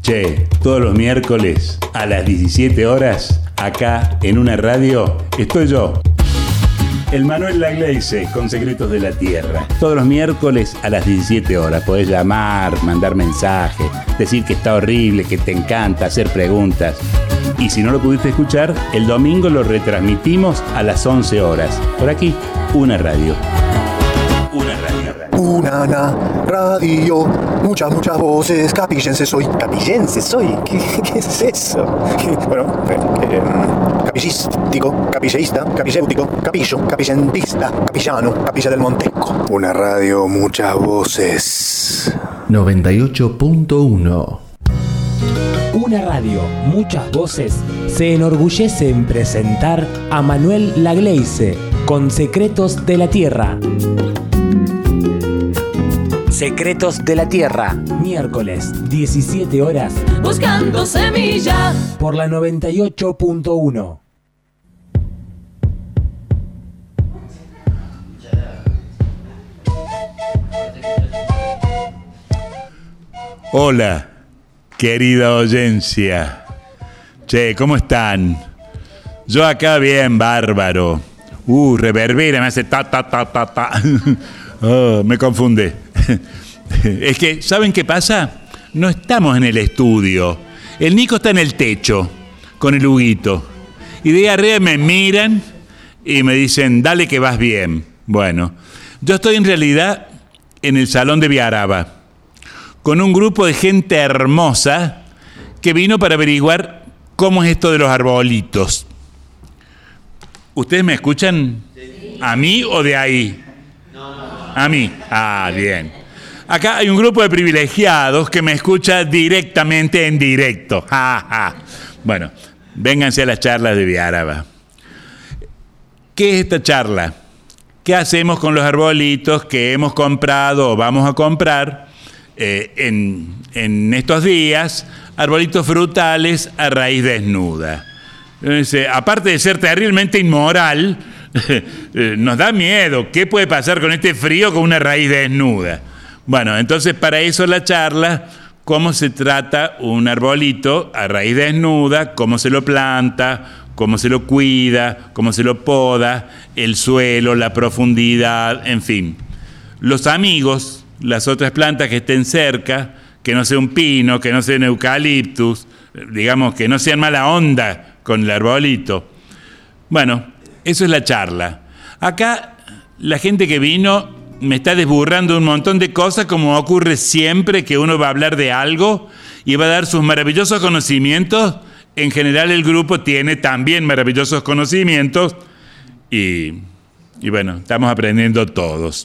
Che, todos los miércoles a las 17 horas, acá en una radio, estoy yo, el Manuel Lagleize, con Secretos de la Tierra. Todos los miércoles a las 17 horas. Podés llamar, mandar mensajes, decir que está horrible, que te encanta, hacer preguntas. Y si no lo pudiste escuchar, el domingo lo retransmitimos a las 11 horas. Por aquí, una radio. Una radio. Una radio, muchas voces, capillense soy. ¿Capillense soy? ¿Qué es eso? Bueno, capillístico, capilleísta, capilléutico, capillo, capillentista, capillano, capilla del Montesco. Una radio, muchas voces. 98.1. Una radio, muchas voces, se enorgullece en presentar a Manuel Lagleize con Secretos de la Tierra. Secretos de la Tierra, miércoles, 17 horas. Buscando semilla. Por la 98.1. Hola, querida audiencia. Che, ¿cómo están? Yo acá bien, bárbaro. Reverbera, me hace ta. Oh, me confunde. Es que, ¿saben qué pasa? No estamos en el estudio. El Nico está en el techo, con el Huguito. Y de arriba me miran y me dicen, dale que vas bien. Bueno, yo estoy en realidad en el Salón de Viaraba, con un grupo de gente hermosa que vino para averiguar cómo es esto de los arbolitos. ¿Ustedes me escuchan? ¿A mí o de ahí? A mí. Ah, bien. Acá hay un grupo de privilegiados que me escucha directamente en directo. Bueno, vénganse a las charlas de Viaraba. ¿Qué es esta charla? ¿Qué hacemos con los arbolitos que hemos comprado o vamos a comprar en estos días? Arbolitos frutales a raíz desnuda. Aparte de ser terriblemente inmoral, nos da miedo. ¿Qué puede pasar con este frío con una raíz desnuda? Bueno, entonces para eso la charla, cómo se trata un arbolito a raíz desnuda, cómo se lo planta, cómo se lo cuida, cómo se lo poda, el suelo, la profundidad, en fin. Los amigos, las otras plantas que estén cerca, que no sea un pino, que no sea un eucaliptus, digamos que no sean mala onda con el arbolito. Bueno, eso es la charla. Acá la gente que vino me está desburrando un montón de cosas, como ocurre siempre que uno va a hablar de algo y va a dar sus maravillosos conocimientos. En general el grupo tiene también maravillosos conocimientos y bueno, estamos aprendiendo todos.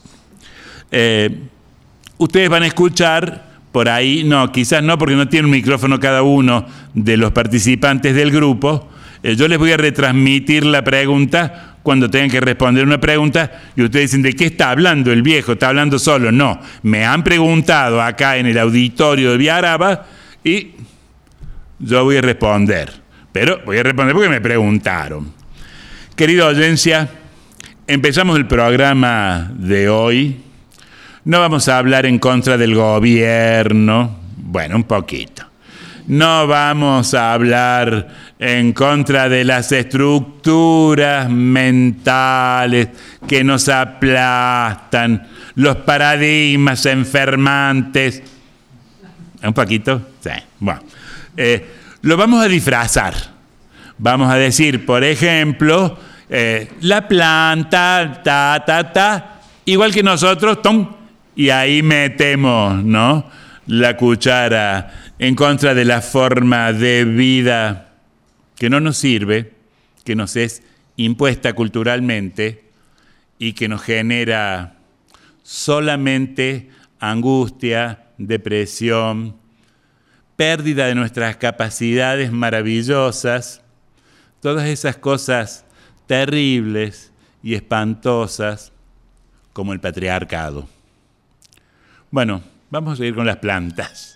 Ustedes van a escuchar por ahí, no, quizás no, porque no tiene un micrófono cada uno de los participantes del grupo. Yo les voy a retransmitir la pregunta cuando tengan que responder una pregunta y ustedes dicen, ¿de qué está hablando el viejo? ¿Está hablando solo? No, me han preguntado acá en el auditorio de Viaraba y yo voy a responder. Pero voy a responder porque me preguntaron. Querida audiencia, empezamos el programa de hoy. No vamos a hablar en contra del gobierno, bueno, un poquito. No vamos a hablar en contra de las estructuras mentales que nos aplastan, los paradigmas enfermantes. ¿Un poquito? Sí. Bueno, lo vamos a disfrazar. Vamos a decir, por ejemplo, la planta, igual que nosotros, ¡tom! Y ahí metemos, ¿no?, la cuchara en contra de la forma de vida que no nos sirve, que nos es impuesta culturalmente y que nos genera solamente angustia, depresión, pérdida de nuestras capacidades maravillosas, todas esas cosas terribles y espantosas como el patriarcado. Bueno, vamos a ir con las plantas.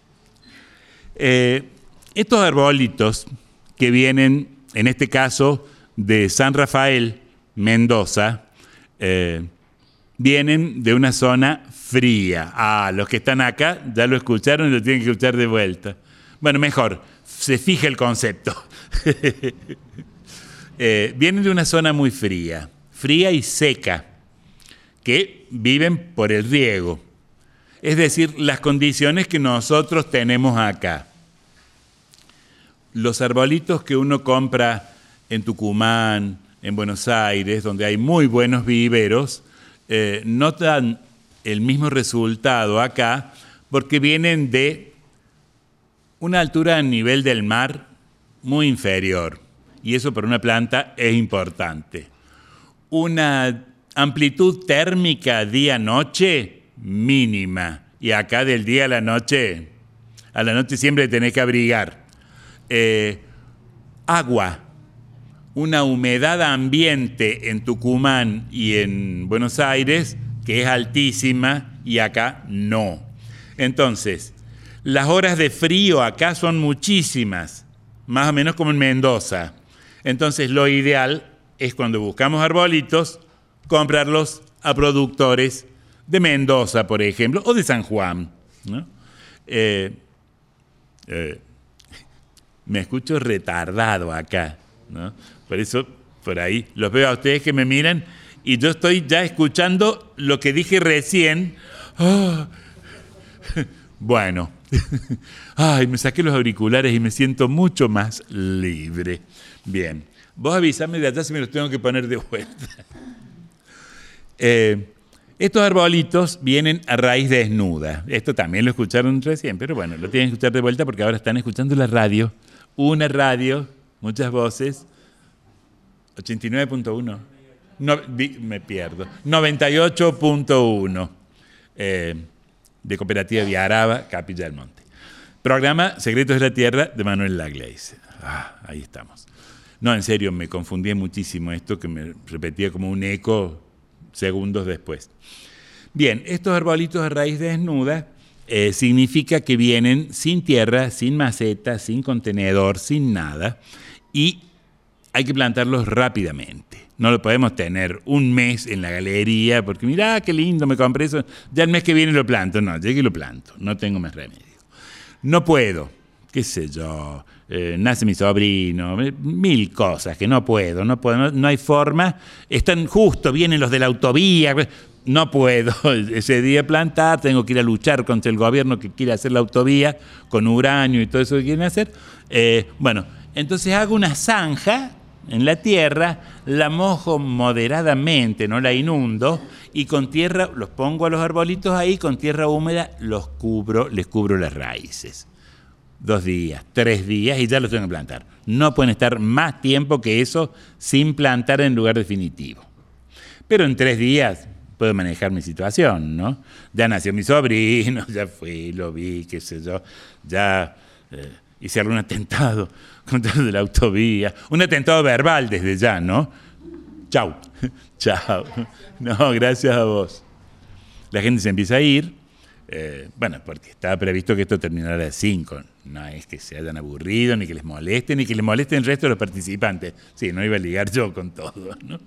Estos arbolitos que vienen, en este caso, de San Rafael, Mendoza, vienen de una zona fría. Los que están acá ya lo escucharon y lo tienen que escuchar de vuelta. Bueno, mejor, se fija el concepto. Vienen de una zona muy fría y seca, que viven por el riego. Es decir, las condiciones que nosotros tenemos acá. Los arbolitos que uno compra en Tucumán, en Buenos Aires, donde hay muy buenos viveros, no dan el mismo resultado acá porque vienen de una altura a nivel del mar muy inferior. Y eso para una planta es importante. Una amplitud térmica día-noche mínima. Y acá del día a la noche siempre tenés que abrigar. Agua. Una humedad ambiente en Tucumán y en Buenos Aires que es altísima y acá no. Entonces, las horas de frío acá son muchísimas, más o menos como en Mendoza. Entonces, lo ideal es cuando buscamos arbolitos, comprarlos a productores de Mendoza, por ejemplo, o de San Juan, ¿no? Me escucho retardado acá, ¿no? Por eso, por ahí, los veo a ustedes que me miran y yo estoy ya escuchando lo que dije recién. Oh. Bueno, ay, me saqué los auriculares y me siento mucho más libre. Bien, vos avísame de allá si me los tengo que poner de vuelta. Estos arbolitos vienen a raíz desnuda. Esto también lo escucharon recién, pero bueno, lo tienen que escuchar de vuelta porque ahora están escuchando la radio. Una radio, muchas voces. 89.1. No, me pierdo. 98.1. De Cooperativa Viaraba, Capilla del Monte. Programa Secretos de la Tierra de Manuel Lagleise. Ahí estamos. No, en serio, me confundí muchísimo esto que me repetía como un eco segundos después. Bien, estos arbolitos a raíz desnuda significa que vienen sin tierra, sin maceta, sin contenedor, sin nada, y hay que plantarlos rápidamente. No lo podemos tener un mes en la galería, porque mirá qué lindo, me compré eso, ya el mes que viene lo planto. No, llegué y lo planto, no tengo más remedio. No puedo, qué sé yo, nace mi sobrino, mil cosas que no puedo, no hay forma. Están justo, vienen los de la autovía, no puedo ese día plantar, tengo que ir a luchar contra el gobierno que quiere hacer la autovía con uranio y todo eso que quieren hacer. Bueno, entonces hago una zanja en la tierra, la mojo moderadamente, no la inundo, y con tierra, los pongo a los arbolitos ahí, con tierra húmeda les cubro las raíces. 2 días, 3 días y ya los tengo que plantar. No pueden estar más tiempo que eso sin plantar en lugar definitivo. Pero en 3 días puedo manejar mi situación, ¿no? Ya nació mi sobrino, ya fui, lo vi, qué sé yo, ya hice algún atentado contra de la autovía, un atentado verbal desde ya, ¿no? Chau. Chao. No, gracias a vos. La gente se empieza a ir, bueno, porque estaba previsto que esto terminara a las 5. No es que se hayan aburrido, ni que les moleste, ni que les molesten el resto de los participantes. Sí, no iba a ligar yo con todo, ¿no?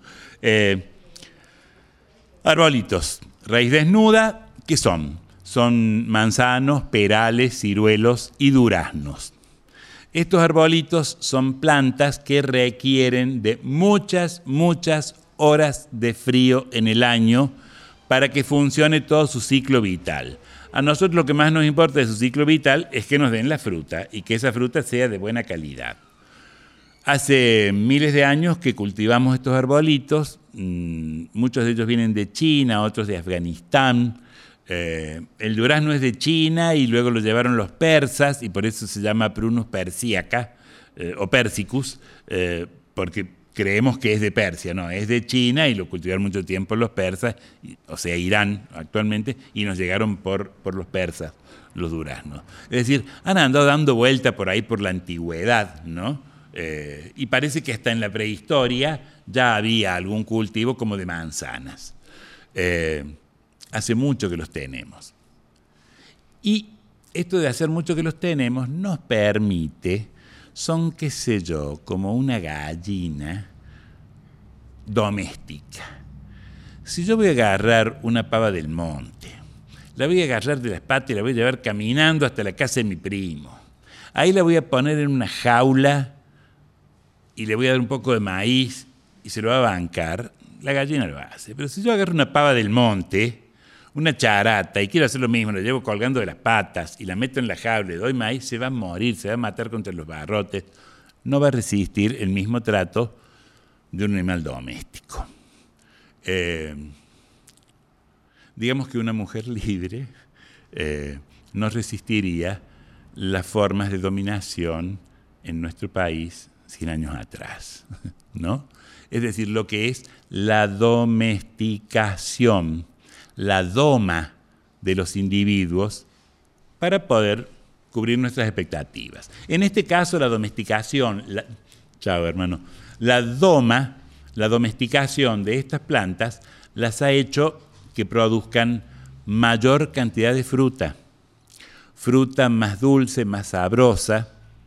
Arbolitos, raíz desnuda, ¿qué son? Son manzanos, perales, ciruelos y duraznos. Estos arbolitos son plantas que requieren de muchas horas de frío en el año para que funcione todo su ciclo vital. A nosotros lo que más nos importa de su ciclo vital es que nos den la fruta y que esa fruta sea de buena calidad. Hace miles de años que cultivamos estos arbolitos, muchos de ellos vienen de China, otros de Afganistán. El durazno es de China y luego lo llevaron los persas y por eso se llama Prunus persiaca o persicus, porque creemos que es de Persia, no, es de China y lo cultivaron mucho tiempo los persas, o sea, Irán actualmente, y nos llegaron por los persas los duraznos. Es decir, han andado dando vuelta por ahí por la antigüedad, ¿no? Y parece que hasta en la prehistoria ya había algún cultivo como de manzanas. Hace mucho que los tenemos. Y esto de hacer mucho que los tenemos nos permite, son, qué sé yo, como una gallina doméstica. Si yo voy a agarrar una pava del monte, la voy a agarrar de las patas y la voy a llevar caminando hasta la casa de mi primo. ahí la voy a poner en una jaula y le voy a dar un poco de maíz y se lo va a bancar, la gallina lo hace. Pero si yo agarro una pava del monte, una charata, y quiero hacer lo mismo, la llevo colgando de las patas y la meto en la jaula, le doy maíz, se va a morir, se va a matar contra los barrotes. No va a resistir el mismo trato de un animal doméstico. Digamos que una mujer libre no resistiría las formas de dominación en nuestro país 100 años atrás, ¿no? Es decir, lo que es la domesticación, la doma de los individuos para poder cubrir nuestras expectativas. En este caso, la domesticación, la domesticación de estas plantas las ha hecho que produzcan mayor cantidad de fruta más dulce, más sabrosa,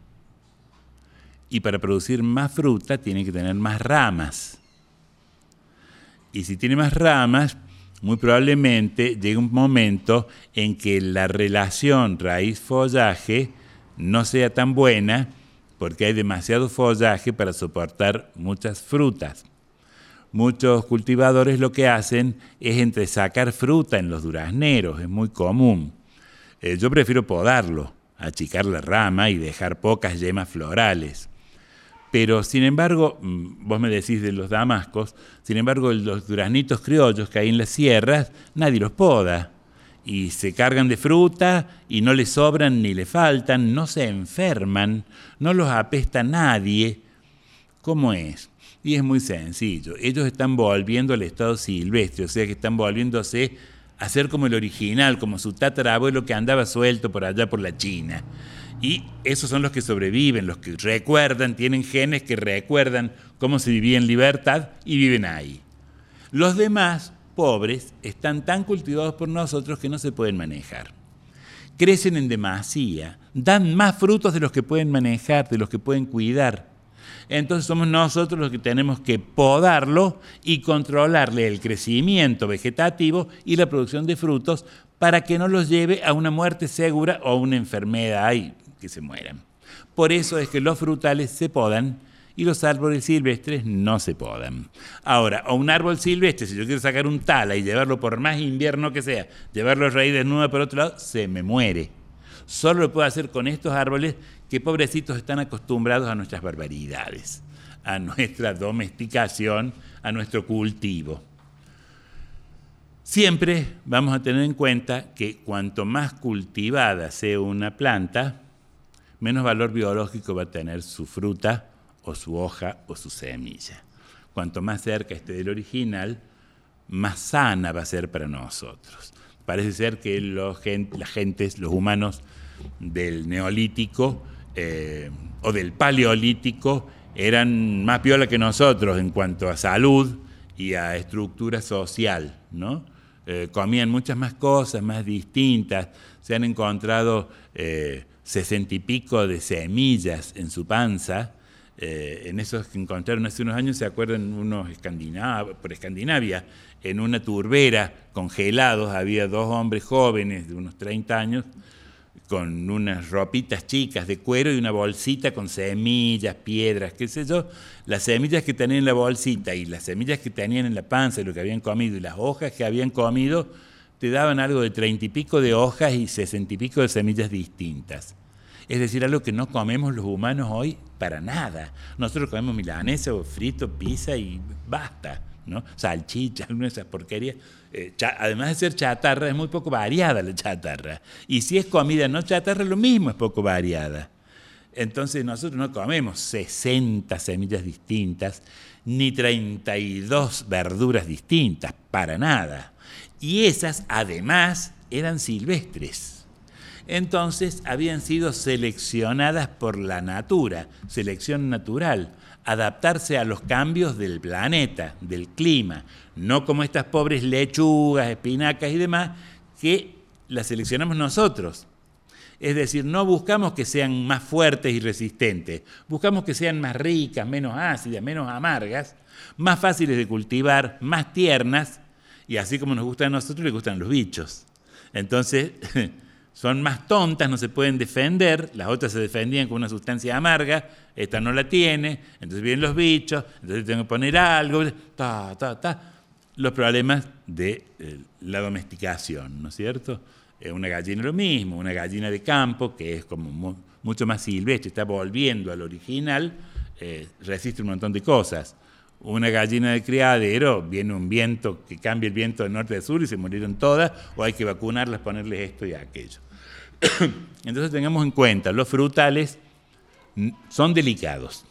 y para producir más fruta tiene que tener más ramas. Y si tiene más ramas, muy probablemente llegue un momento en que la relación raíz-follaje no sea tan buena porque hay demasiado follaje para soportar muchas frutas. Muchos cultivadores lo que hacen es entresacar fruta en los durazneros, es muy común. Yo prefiero podarlo, achicar la rama y dejar pocas yemas florales. Pero, sin embargo, vos me decís de los damascos, sin embargo, los duraznitos criollos que hay en las sierras, nadie los poda. Y se cargan de fruta y no les sobran ni le faltan, no se enferman, no los apesta nadie. ¿Cómo es? Y es muy sencillo. Ellos están volviendo al estado silvestre, o sea que están volviéndose a ser como el original, como su tatarabuelo que andaba suelto por allá por la China. Y esos son los que sobreviven, los que recuerdan, tienen genes que recuerdan cómo se vivía en libertad y viven ahí. Los demás, pobres, están tan cultivados por nosotros que no se pueden manejar. Crecen en demasía, dan más frutos de los que pueden manejar, de los que pueden cuidar. Entonces somos nosotros los que tenemos que podarlo y controlarle el crecimiento vegetativo y la producción de frutos para que no los lleve a una muerte segura o a una enfermedad y que se mueran. Por eso es que los frutales se podan y los árboles silvestres no se podan. Ahora, a un árbol silvestre, si yo quiero sacar un tala y llevarlo por más invierno que sea, llevarlo a raíz desnuda por otro lado, se me muere. Solo lo puedo hacer con estos árboles que pobrecitos están acostumbrados a nuestras barbaridades, a nuestra domesticación, a nuestro cultivo. Siempre vamos a tener en cuenta que cuanto más cultivada sea una planta, menos valor biológico va a tener su fruta o su hoja o su semilla. Cuanto más cerca esté del original, más sana va a ser para nosotros. Parece ser que los humanos del Neolítico o del Paleolítico eran más piola que nosotros en cuanto a salud y a estructura social, ¿no? Comían muchas más cosas, más distintas. Se han encontrado 60 y pico de semillas en su panza. En esos que encontraron hace unos años, ¿se acuerdan? Por Escandinavia, en una turbera, congelados, había 2 hombres jóvenes de unos 30 años, con unas ropitas chicas de cuero y una bolsita con semillas, piedras, qué sé yo. Las semillas que tenían en la bolsita y las semillas que tenían en la panza de lo que habían comido y las hojas que habían comido, te daban algo de 30 y pico de hojas y 60 y pico de semillas distintas. Es decir, algo que no comemos los humanos hoy para nada. Nosotros comemos milanesa o frito, pizza y basta, ¿no? Salchicha, alguna de esas porquerías. Además de ser chatarra, es muy poco variada la chatarra. Y si es comida no chatarra, lo mismo es poco variada. Entonces nosotros no comemos 60 semillas distintas, ni 32 verduras distintas, para nada. Y esas, además, eran silvestres. Entonces habían sido seleccionadas por la natura, selección natural, adaptarse a los cambios del planeta, del clima, no como estas pobres lechugas, espinacas y demás, que las seleccionamos nosotros. Es decir, no buscamos que sean más fuertes y resistentes, buscamos que sean más ricas, menos ácidas, menos amargas, más fáciles de cultivar, más tiernas, y así como nos gustan a nosotros, les gustan a los bichos. Entonces, son más tontas, no se pueden defender, las otras se defendían con una sustancia amarga, esta no la tiene, entonces vienen los bichos, entonces tengo que poner algo, los problemas de la domesticación, ¿no es cierto? Una gallina es lo mismo, una gallina de campo, que es como mucho más silvestre, está volviendo al original, resiste un montón de cosas. Una gallina de criadero, viene un viento que cambia el viento de norte a sur y se murieron todas, o hay que vacunarlas, ponerles esto y aquello. Entonces tengamos en cuenta, los frutales son delicados.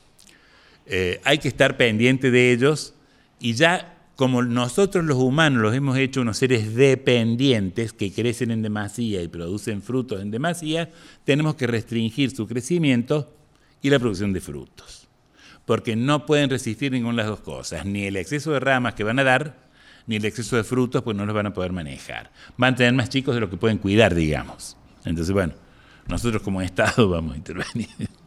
Hay que estar pendiente de ellos, y ya como nosotros los humanos los hemos hecho unos seres dependientes que crecen en demasía y producen frutos en demasía, tenemos que restringir su crecimiento y la producción de frutos. Porque no pueden resistir ninguna de las dos cosas, ni el exceso de ramas que van a dar, ni el exceso de frutos, pues no los van a poder manejar. Van a tener más chicos de lo que pueden cuidar, digamos. Entonces, bueno, nosotros como Estado vamos a intervenir.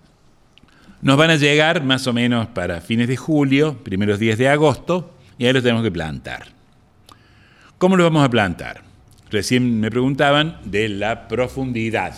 Nos van a llegar más o menos para fines de julio, primeros días de agosto, y ahí los tenemos que plantar. ¿Cómo los vamos a plantar? Recién me preguntaban de la profundidad.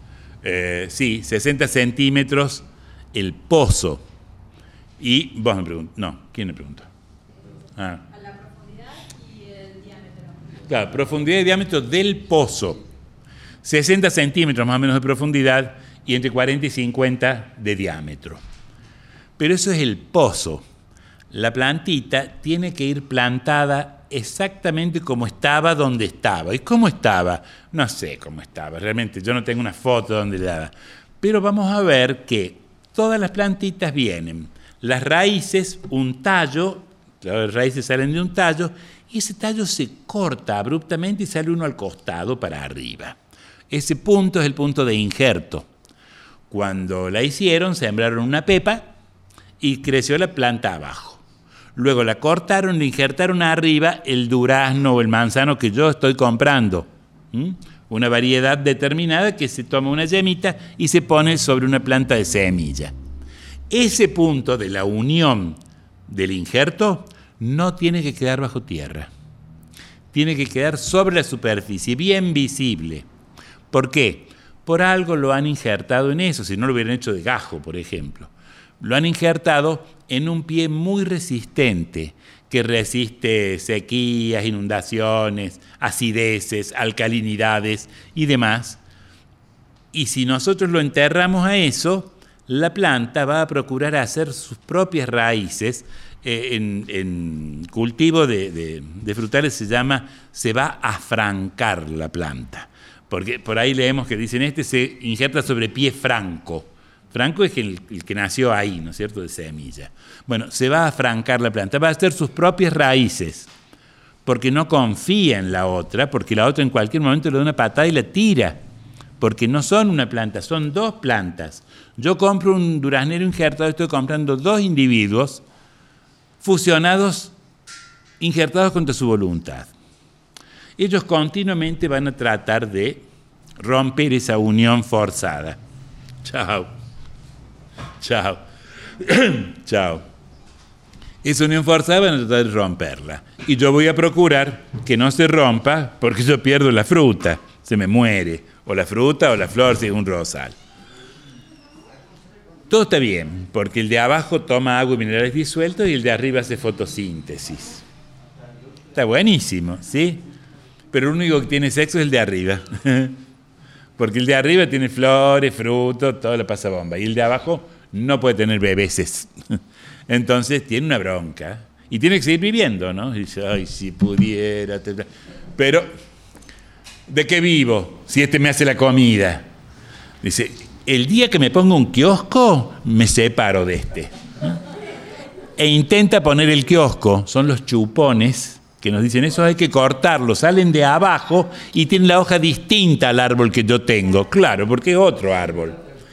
Sí, 60 centímetros el pozo. Y vos me preguntás, no, ¿quién me preguntó? A la profundidad y el diámetro. Claro, profundidad y diámetro del pozo. 60 centímetros más o menos de profundidad y entre 40 y 50 de diámetro. Pero eso es el pozo. La plantita tiene que ir plantada exactamente como estaba donde estaba. ¿Y cómo estaba? No sé cómo estaba, realmente yo no tengo una foto donde le daba. Pero vamos a ver que todas las plantitas vienen. Las raíces, un tallo, las raíces salen de un tallo, y ese tallo se corta abruptamente y sale uno al costado para arriba. Ese punto es el punto de injerto. Cuando la hicieron, sembraron una pepa y creció la planta abajo. Luego la cortaron, le injertaron arriba el durazno o el manzano que yo estoy comprando. Una variedad determinada que se toma una yemita y se pone sobre una planta de semilla. Ese punto de la unión del injerto no tiene que quedar bajo tierra. Tiene que quedar sobre la superficie, bien visible. ¿Por qué? Por algo lo han injertado en eso, si no lo hubieran hecho de gajo, por ejemplo. Lo han injertado en un pie muy resistente, que resiste sequías, inundaciones, acideces, alcalinidades y demás. Y si nosotros lo enterramos a eso, la planta va a procurar hacer sus propias raíces. En cultivo de frutales se va a francar la planta. Porque por ahí leemos que dicen se injerta sobre pie franco. Franco es el que nació ahí, ¿no es cierto?, de semilla. Bueno, se va a francar la planta, va a hacer sus propias raíces, porque no confía en la otra, porque la otra en cualquier momento le da una patada y la tira, porque no son una planta, son dos plantas. Yo compro un duraznero injertado, estoy comprando dos individuos fusionados, injertados contra su voluntad. Ellos continuamente van a tratar de romper esa unión forzada. Chao. Esa unión forzada van a tratar de romperla. Y yo voy a procurar que no se rompa porque yo pierdo la fruta, se me muere. O la fruta o la flor si es un rosal. Todo está bien, porque el de abajo toma agua y minerales disueltos y el de arriba hace fotosíntesis. Está buenísimo, ¿sí? Pero el único que tiene sexo es el de arriba. Porque el de arriba tiene flores, frutos, todo le pasa bomba. Y el de abajo no puede tener bebeses. Entonces tiene una bronca. Y tiene que seguir viviendo, ¿no? Y dice, ay, si pudiera. Pero, ¿de qué vivo si me hace la comida? Dice, el día que me ponga un kiosco, me separo de E intenta poner el kiosco. Son los chupones que nos dicen, eso hay que cortarlo. Salen de abajo y tienen la hoja distinta al árbol que yo tengo. Claro, porque es otro árbol.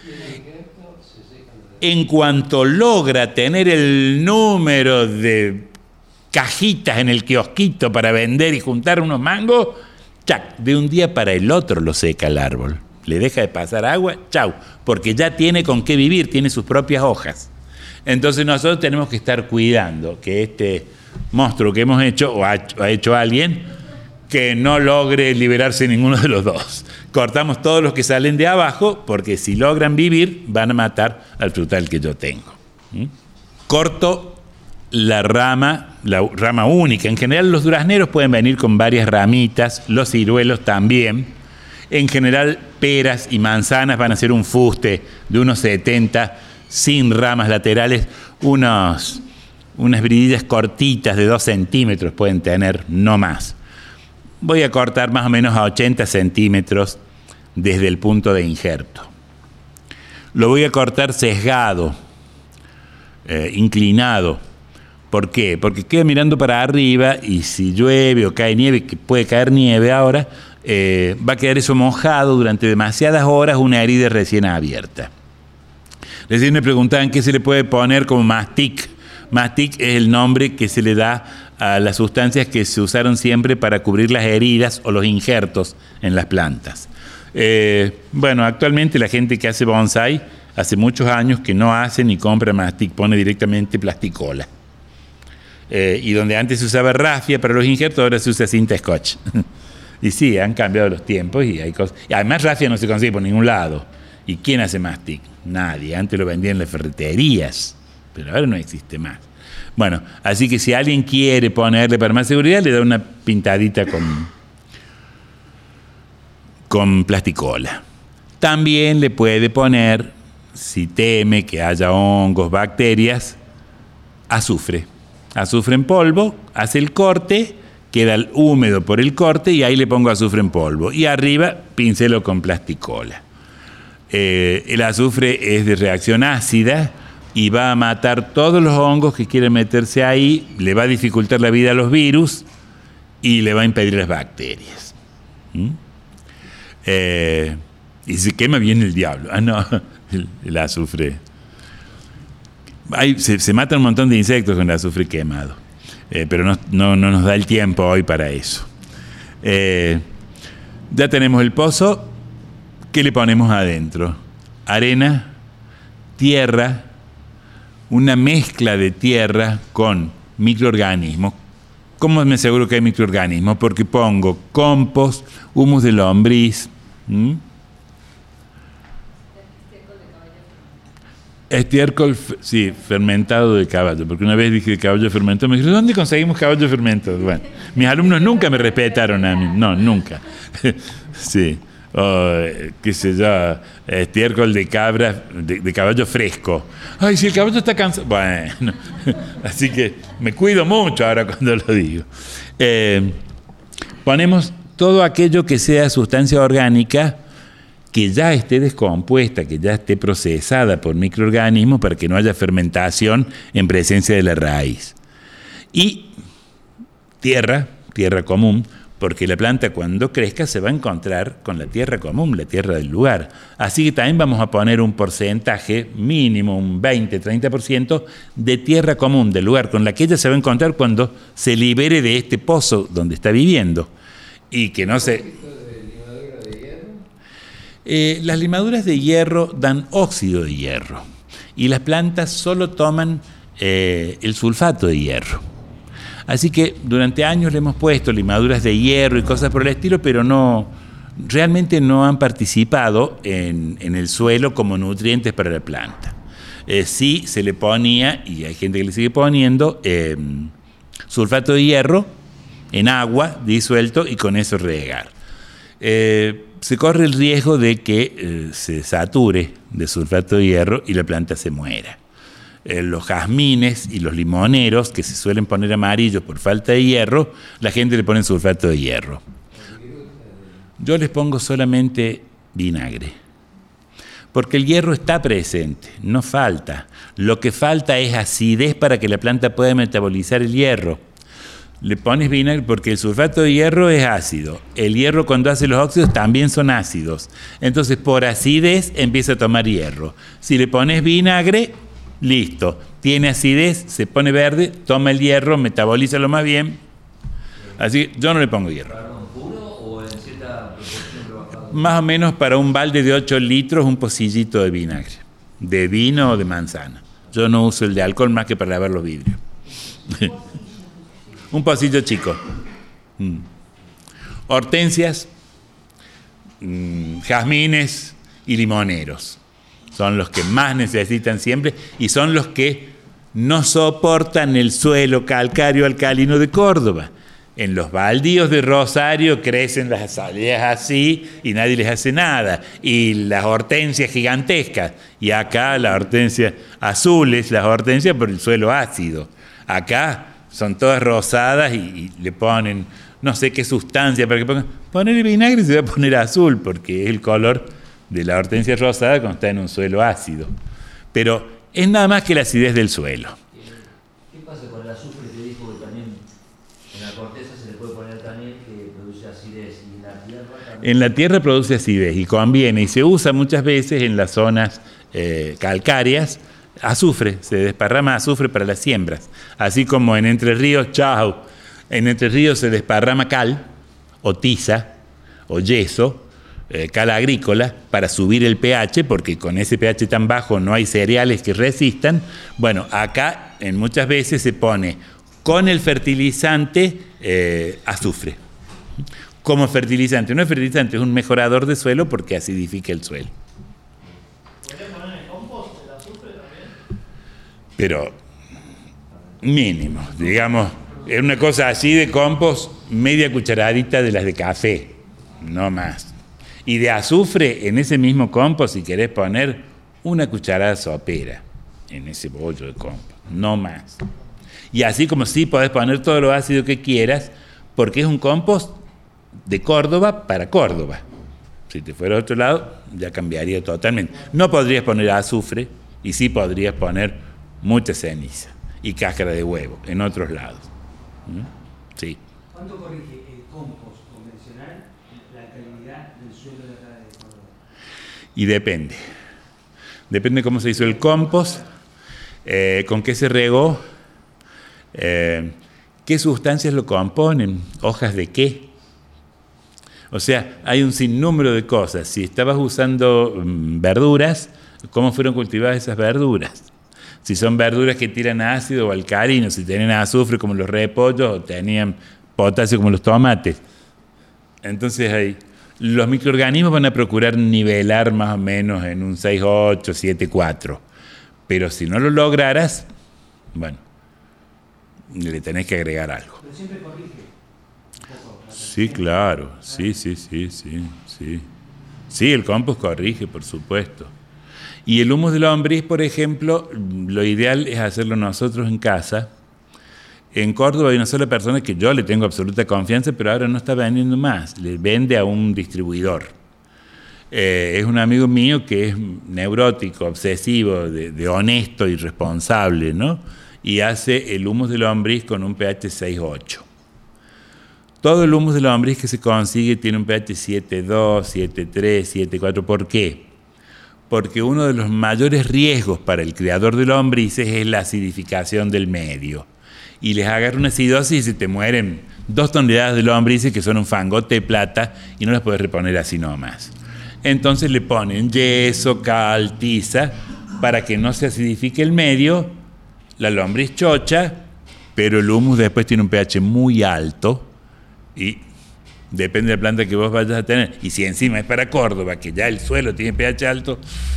En cuanto logra tener el número de cajitas en el kiosquito para vender y juntar unos mangos, ¡chac! De un día para el otro lo seca el árbol. Le deja de pasar agua, ¡chau! Porque ya tiene con qué vivir, tiene sus propias hojas. Entonces nosotros tenemos que estar cuidando que este monstruo que hemos hecho, o ha hecho alguien, que no logre liberarse ninguno de los dos. Cortamos todos los que salen de abajo, porque si logran vivir, van a matar al frutal que yo tengo. Corto la rama única. En general los durazneros pueden venir con varias ramitas, los ciruelos también. En general peras y manzanas van a ser un fuste de unos 70, sin ramas laterales, unas viridillas cortitas de 2 centímetros pueden tener, no más. Voy a cortar más o menos a 80 centímetros desde el punto de injerto. Lo voy a cortar sesgado, inclinado. ¿Por qué? Porque queda mirando para arriba y si llueve o cae nieve, que puede caer nieve ahora, va a quedar eso mojado durante demasiadas horas, una herida recién abierta. Recién me preguntaban qué se le puede poner como mastic. Mastic es el nombre que se le da a las sustancias que se usaron siempre para cubrir las heridas o los injertos en las plantas. Bueno, actualmente la gente que hace bonsai hace muchos años que no hace ni compra mastic, pone directamente plasticola. Y donde antes se usaba rafia para los injertos, ahora se usa cinta scotch. Y sí, han cambiado los tiempos y hay cosas. Y además rafia no se consigue por ningún lado. ¿Y quién hace mastic? Nadie. Antes lo vendían en las ferreterías, pero ahora no existe más. Bueno, así que si alguien quiere ponerle para más seguridad, le da una pintadita con plasticola. También le puede poner, si teme que haya hongos, bacterias, azufre. Azufre en polvo, hace el corte, queda húmedo por el corte y ahí le pongo azufre en polvo. Y arriba pincelo con plasticola. El azufre es de reacción ácida y va a matar todos los hongos que quieren meterse ahí, le va a dificultar la vida a los virus y le va a impedir las bacterias. Y se quema bien el diablo. No, el azufre. Se matan un montón de insectos con el azufre quemado, pero no nos da el tiempo hoy para eso. Ya tenemos el pozo. ¿Qué le ponemos adentro? Arena, tierra, una mezcla de tierra con microorganismos. ¿Cómo me aseguro que hay microorganismos? Porque pongo compost, humus de lombriz. Estiércol, sí, fermentado de caballo, porque una vez dije caballo fermentado, me dijeron, ¿dónde conseguimos caballo fermentado? Bueno, mis alumnos nunca me respetaron a mí, no, nunca. Sí, qué sé yo, estiércol de cabra, de caballo fresco. Ay, si el caballo está cansado, bueno, así que me cuido mucho ahora cuando lo digo. Ponemos todo aquello que sea sustancia orgánica, que ya esté descompuesta, que ya esté procesada por microorganismos para que no haya fermentación en presencia de la raíz. Y tierra común, porque la planta cuando crezca se va a encontrar con la tierra común, la tierra del lugar. Así que también vamos a poner un porcentaje mínimo, un 20-30% de tierra común del lugar, con la que ella se va a encontrar cuando se libere de este pozo donde está viviendo. Y que no se... las limaduras de hierro dan óxido de hierro y las plantas solo toman el sulfato de hierro. Así que durante años le hemos puesto limaduras de hierro y cosas por el estilo, pero realmente no han participado en el suelo como nutrientes para la planta. Sí se le ponía, y hay gente que le sigue poniendo, sulfato de hierro en agua disuelto y con eso regar. Se corre el riesgo de que se sature de sulfato de hierro y la planta se muera. Los jazmines y los limoneros, que se suelen poner amarillos por falta de hierro, la gente le pone sulfato de hierro. Yo les pongo solamente vinagre, porque el hierro está presente, no falta. Lo que falta es acidez para que la planta pueda metabolizar el hierro. Le pones vinagre porque el sulfato de hierro es ácido. El hierro cuando hace los óxidos también son ácidos. Entonces por acidez empieza a tomar hierro. Si le pones vinagre, listo. Tiene acidez, se pone verde, toma el hierro, metabolízalo más bien. Así que yo no le pongo hierro. ¿Puro o en cierta proporción? Más o menos para un balde de 8 litros, un pocillito de vinagre. De vino o de manzana. Yo no uso el de alcohol más que para lavar los vidrios. Un pocillo chico. Hortensias, jazmines y limoneros. Son los que más necesitan siempre y son los que no soportan el suelo calcáreo alcalino de Córdoba. En los baldíos de Rosario crecen las azaleas así y nadie les hace nada. Y las hortensias gigantescas. Y acá las hortensias azules, las hortensias por el suelo ácido. Acá son todas rosadas y le ponen no sé qué sustancia para que pongan. Ponerle vinagre y se va a poner azul porque es el color de la hortensia rosada cuando está en un suelo ácido. Pero es nada más que la acidez del suelo. ¿Qué pasa con el azufre que dijo que también en la corteza se le puede poner también que produce acidez y en la tierra también? En la tierra produce acidez y conviene y se usa muchas veces en las zonas calcáreas azufre, se desparrama azufre para las siembras. Así como en Entre Ríos, en Entre Ríos se desparrama cal o tiza o yeso, cal agrícola, para subir el pH, porque con ese pH tan bajo no hay cereales que resistan. Bueno, acá en muchas veces se pone con el fertilizante azufre. Como fertilizante, no es fertilizante, es un mejorador de suelo porque acidifica el suelo. ¿Podría poner en el compost el azufre también? Pero mínimo, digamos, es una cosa así de compost, media cucharadita de las de café, no más. Y de azufre, en ese mismo compost, si querés poner una cucharada sopera en ese bollo de compost, no más. Y así como sí podés poner todo lo ácido que quieras, porque es un compost de Córdoba para Córdoba. Si te fuera a otro lado, ya cambiaría totalmente. No podrías poner azufre y sí podrías poner mucha ceniza y cáscara de huevo en otros lados. Sí. ¿Cuánto corrige el compost convencional la alcalinidad del suelo de acá de Córdoba? Y depende. Depende cómo se hizo el compost, con qué se regó, qué sustancias lo componen, hojas de qué. O sea, hay un sinnúmero de cosas. Si estabas usando verduras, ¿cómo fueron cultivadas esas verduras? Si son verduras que tiran ácido o alcalino, si tenían azufre como los repollos o tenían potasio como los tomates. Entonces ahí, los microorganismos van a procurar nivelar más o menos en un 6,8, 7,4. Pero si no lo lograras, bueno, le tenés que agregar algo. Pero siempre corrige un poco. Sí, claro. Sí. Sí, el compost corrige, por supuesto. Y el humus de lombriz, por ejemplo, lo ideal es hacerlo nosotros en casa. En Córdoba hay una sola persona que yo le tengo absoluta confianza, pero ahora no está vendiendo más, le vende a un distribuidor. Es un amigo mío que es neurótico, obsesivo, de honesto y responsable, ¿no? Y hace el humus de lombriz con un pH 6,8. Todo el humus de lombriz que se consigue tiene un pH 7,2, 7,3, 7,4. ¿Por qué? Porque uno de los mayores riesgos para el criador de lombrices es la acidificación del medio. Y les agarra una acidosis y se te mueren 2 toneladas de lombrices que son un fangote de plata y no las puedes reponer así nomás. Entonces le ponen yeso, cal, tiza, para que no se acidifique el medio, la lombriz chocha, pero el humus después tiene un pH muy alto y depende de la planta que vos vayas a tener. Y si encima es para Córdoba, que ya el suelo tiene pH alto,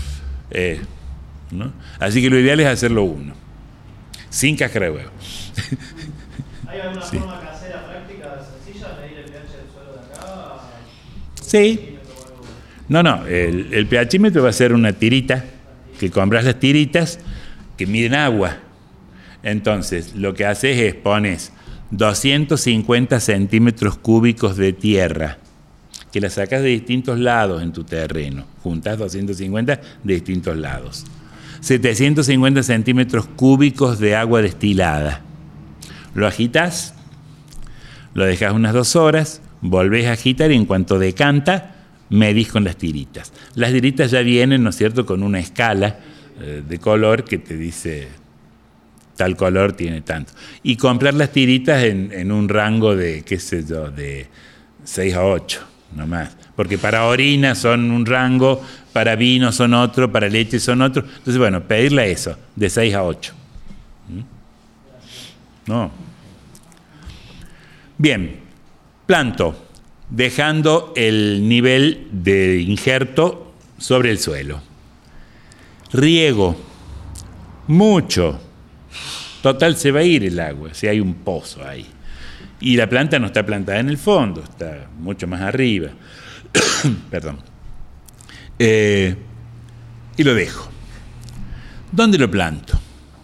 ¿no? Así que lo ideal es hacerlo uno, sin cáscara de huevo. ¿Hay alguna forma casera, práctica, sencilla de medir el pH del suelo de acá? Sí. No, el pHímetro va a ser una tirita, que compras las tiritas que miden agua. Entonces, lo que haces es pones 250 centímetros cúbicos de tierra, que la sacas de distintos lados en tu terreno. Juntas 250 de distintos lados. 750 centímetros cúbicos de agua destilada. Lo agitas, lo dejas unas 2 horas, volvés a agitar y en cuanto decanta, medís con las tiritas. Las tiritas ya vienen, ¿no es cierto?, con una escala de color que te dice tal color tiene tanto. Y comprar las tiritas en un rango de, qué sé yo, de 6 a 8, no más. Porque para orina son un rango, para vino son otro, para leche son otro. Entonces, bueno, pedirle eso, de 6 a 8. No. Bien, planto dejando el nivel de injerto sobre el suelo. Riego, mucho. Total, se va a ir el agua, si hay un pozo ahí. Y la planta no está plantada en el fondo, está mucho más arriba. Perdón. Y lo dejo. ¿Dónde lo planto?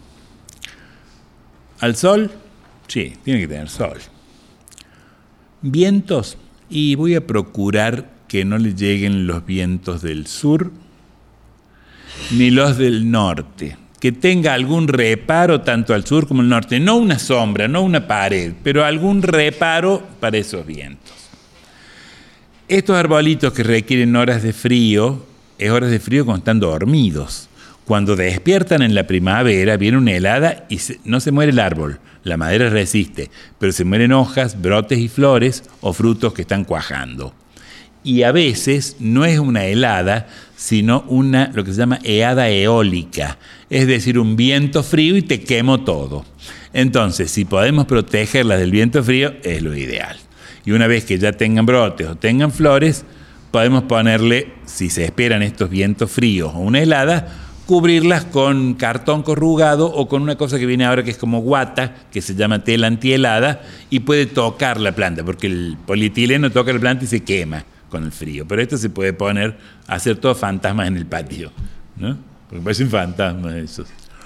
¿Al sol? Sí, tiene que tener sol. ¿Vientos? Y voy a procurar que no le lleguen los vientos del sur ni los del norte. Que tenga algún reparo tanto al sur como al norte. No una sombra, no una pared, pero algún reparo para esos vientos. Estos arbolitos que requieren horas de frío, es horas de frío cuando están dormidos. Cuando despiertan en la primavera, viene una helada y no se muere el árbol. La madera resiste, pero se mueren hojas, brotes y flores o frutos que están cuajando. Y a veces no es una helada, sino lo que se llama heada eólica, es decir, un viento frío y te quemo todo. Entonces, si podemos protegerlas del viento frío, es lo ideal. Y una vez que ya tengan brotes o tengan flores, podemos ponerle, si se esperan estos vientos fríos o una helada, cubrirlas con cartón corrugado o con una cosa que viene ahora que es como guata, que se llama tela antihelada, y puede tocar la planta, porque el polietileno toca la planta y se quema con el frío. Pero esto se puede poner, hacer todos fantasmas en el patio, ¿no? Porque parecen fantasmas esos.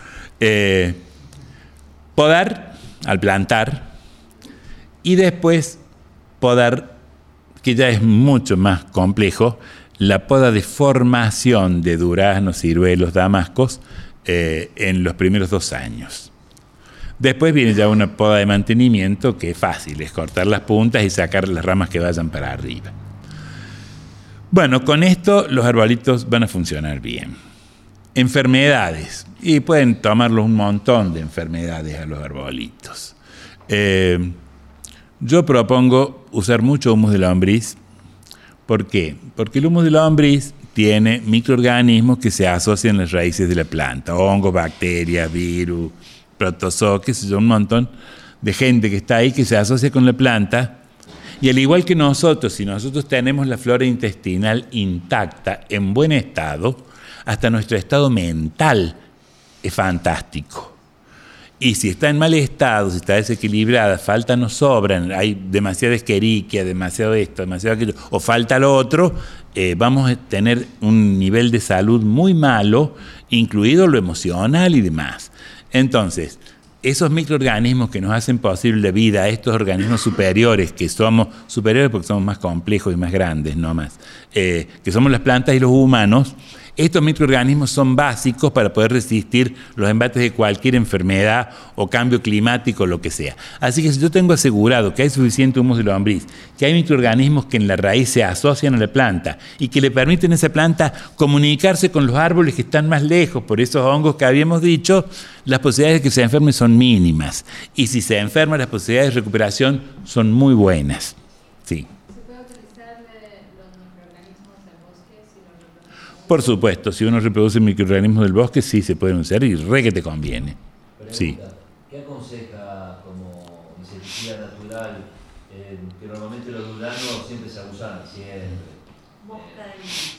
Podar al plantar y después podar, que ya es mucho más complejo, la poda de formación de duraznos, ciruelos, damascos en los primeros 2 años. Después viene ya una poda de mantenimiento que es fácil, es cortar las puntas y sacar las ramas que vayan para arriba. Bueno, con esto los arbolitos van a funcionar bien. Enfermedades, y pueden tomarlos un montón de enfermedades a los arbolitos. Yo propongo usar mucho humus de lombriz. ¿Por qué? Porque el humus de lombriz tiene microorganismos que se asocian a las raíces de la planta, hongos, bacterias, virus, protozoos, qué sé yo, un montón de gente que está ahí que se asocia con la planta. Y al igual que nosotros, si nosotros tenemos la flora intestinal intacta, en buen estado, hasta nuestro estado mental es fantástico. Y si está en mal estado, si está desequilibrada, falta nos sobran, hay demasiada escherichia, demasiado esto, demasiado aquello, o falta lo otro, vamos a tener un nivel de salud muy malo, incluido lo emocional y demás. Entonces, esos microorganismos que nos hacen posible la vida, estos organismos superiores, que somos superiores porque somos más complejos y más grandes, no más, que somos las plantas y los humanos, estos microorganismos son básicos para poder resistir los embates de cualquier enfermedad o cambio climático, lo que sea. Así que si yo tengo asegurado que hay suficiente humus de lombriz, que hay microorganismos que en la raíz se asocian a la planta y que le permiten a esa planta comunicarse con los árboles que están más lejos, por esos hongos que habíamos dicho, las posibilidades de que se enferme son mínimas. Y si se enferma, las posibilidades de recuperación son muy buenas. Sí. Por supuesto, si uno reproduce microorganismos del bosque, sí se pueden usar y re que te conviene. Pregunta, sí. ¿Qué aconseja como insecticida natural? Que normalmente los duranos siempre se abusan, siempre. Mosca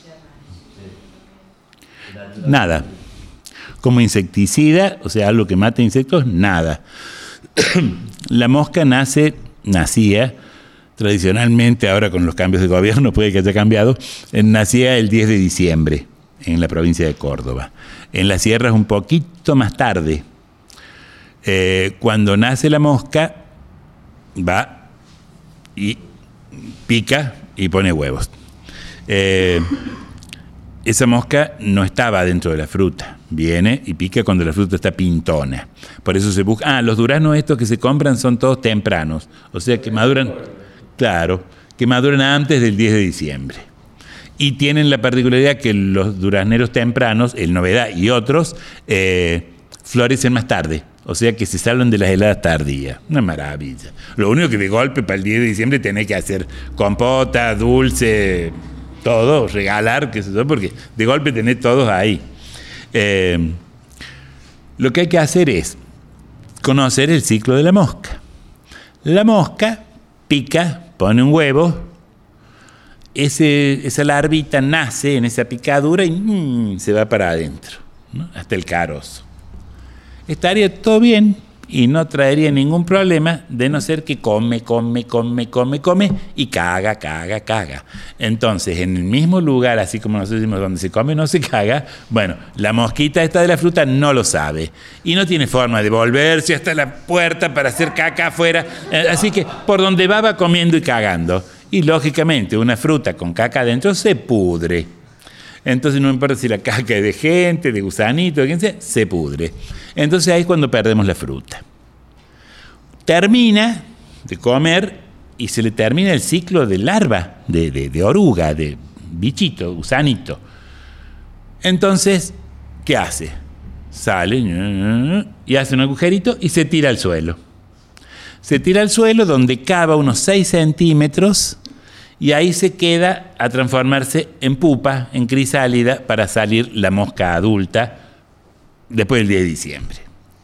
de Sí. Nada. Como insecticida, o sea, algo que mata insectos, nada. La mosca nacía tradicionalmente, ahora con los cambios de gobierno puede que haya cambiado, nacía el 10 de diciembre en la provincia de Córdoba. En las sierras un poquito más tarde. Cuando nace la mosca, va y pica y pone huevos. Esa mosca no estaba dentro de la fruta, viene y pica cuando la fruta está pintona. Por eso se busca... los duraznos estos que se compran son todos tempranos, o sea que maduran... Claro, que maduran antes del 10 de diciembre. Y tienen la particularidad que los durazneros tempranos, el Novedad y otros, florecen más tarde. O sea que se salvan de las heladas tardías. Una maravilla. Lo único que de golpe para el 10 de diciembre tenés que hacer compota, dulce, todo, regalar, qué sé yo, porque de golpe tenés todos ahí. Lo que hay que hacer es conocer el ciclo de la mosca. La mosca pica, pone un huevo esa larvita nace en esa picadura y se va para adentro, ¿no? Hasta el carozo. Estaría todo bien y no traería ningún problema, de no ser que come y caga. Entonces, en el mismo lugar, así como nosotros decimos, donde se come no se caga, bueno, la mosquita esta de la fruta no lo sabe y no tiene forma de volverse hasta la puerta para hacer caca afuera, así que por donde va comiendo y cagando. Y lógicamente una fruta con caca adentro se pudre. Entonces no importa si la caca es de gente, de gusanito, de quien sea, se pudre. Entonces ahí es cuando perdemos la fruta. Termina de comer y se le termina el ciclo de larva, de oruga, de bichito, gusanito. Entonces, ¿qué hace? Sale y hace un agujerito y se tira al suelo. Se tira al suelo donde cava unos 6 centímetros y ahí se queda a transformarse en pupa, en crisálida, para salir la mosca adulta después del 10 de diciembre.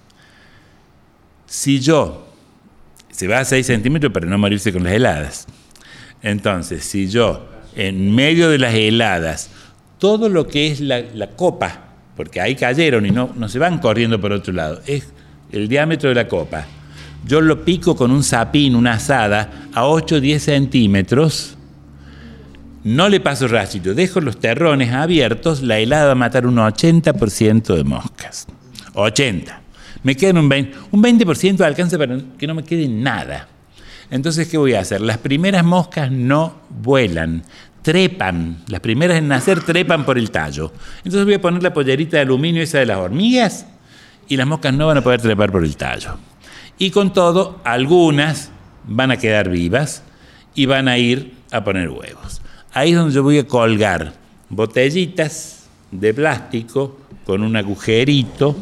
Se va a 6 centímetros para no morirse con las heladas. Entonces, si yo, en medio de las heladas, todo lo que es la copa, porque ahí cayeron y no se van corriendo por otro lado, es el diámetro de la copa, yo lo pico con un sapín, una asada, a 8 o 10 centímetros, no le paso rastrillo, dejo los terrones abiertos, la helada va a matar un 80% de moscas. 80%. Me quedan un 20%. Un 20% alcanza para que no me quede nada. Entonces, ¿qué voy a hacer? Las primeras moscas no vuelan, trepan. Las primeras en nacer trepan por el tallo. Entonces voy a poner la pollerita de aluminio esa de las hormigas y las moscas no van a poder trepar por el tallo. Y con todo, algunas van a quedar vivas y van a ir a poner huevos. Ahí es donde yo voy a colgar botellitas de plástico con un agujerito.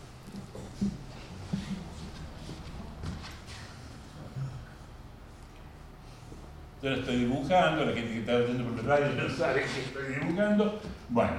Yo lo estoy dibujando, la gente que está oyendo por la radio no sabe que estoy dibujando. Bueno,